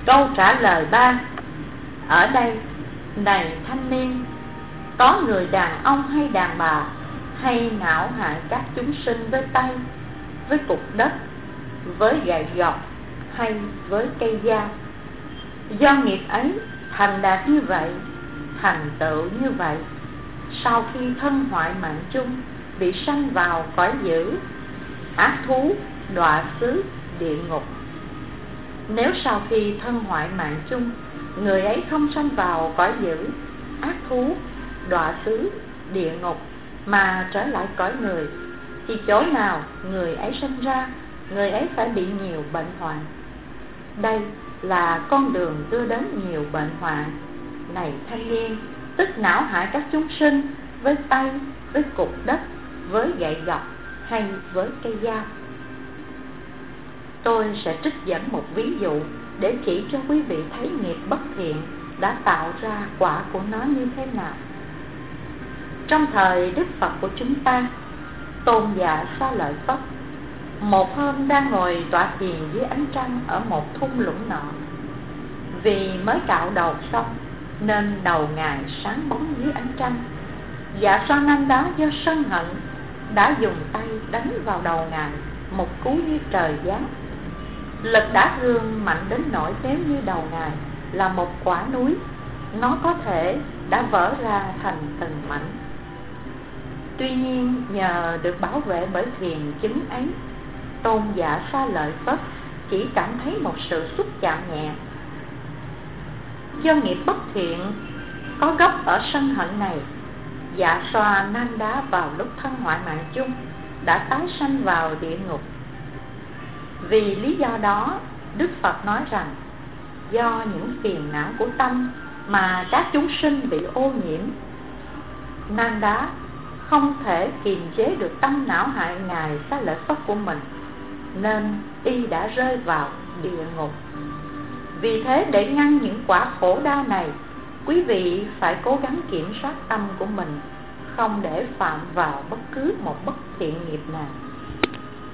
Câu trả lời 3. Ở đây, này thanh niên, có người đàn ông hay đàn bà hay não hại các chúng sinh với tay, với cục đất, với gậy gộc hay với cây dao. Do nghiệp ấy thành đạt như vậy, thành tựu như vậy, sau khi thân hoại mạng chung, bị sanh vào cõi dữ, ác thú, đọa xứ, địa ngục. Nếu sau khi thân hoại mạng chung, người ấy không sanh vào cõi dữ, ác thú, đọa xứ, địa ngục, mà trở lại cõi người, thì chỗ nào người ấy sinh ra, người ấy phải bị nhiều bệnh hoạn. Đây là con đường đưa đến nhiều bệnh hoạn. Này thanh niên, tức não hại các chúng sinh với tay, với cục đất, với gậy gộc hay với cây dao. Tôi sẽ trích dẫn một ví dụ để chỉ cho quý vị thấy nghiệp bất thiện đã tạo ra quả của nó như thế nào. Trong thời Đức Phật của chúng ta, Tôn giả Xá Lợi Phất một hôm đang ngồi tọa thiền dưới ánh trăng ở một thung lũng nọ. Vì mới cạo đầu xong nên đầu ngài sáng bóng dưới ánh trăng. Dạ Xoa Nam đó do sân hận đã dùng tay đánh vào đầu ngài một cú như trời giáng. Lực đả thương mạnh đến nỗi nếu như đầu ngài là một quả núi, nó có thể đã vỡ ra thành từng mảnh. Tuy nhiên nhờ được bảo vệ bởi thiền chứng ấy, Tôn giả Xá Lợi Phất chỉ cảm thấy một sự xúc chạm nhẹ. Do nghiệp bất thiện có gốc ở sân hận này, Dạ Xoa Nan Đá vào lúc thân hoại mạng chung đã tái sanh vào địa ngục. Vì lý do đó, Đức Phật nói rằng do những phiền não của tâm mà các chúng sinh bị ô nhiễm, Nan Đá không thể kiềm chế được tâm não hại ngài Xá Lợi Phất của mình, nên y đã rơi vào địa ngục. Vì thế để ngăn những quả khổ đau này, quý vị phải cố gắng kiểm soát tâm của mình, không để phạm vào bất cứ một bất thiện nghiệp nào.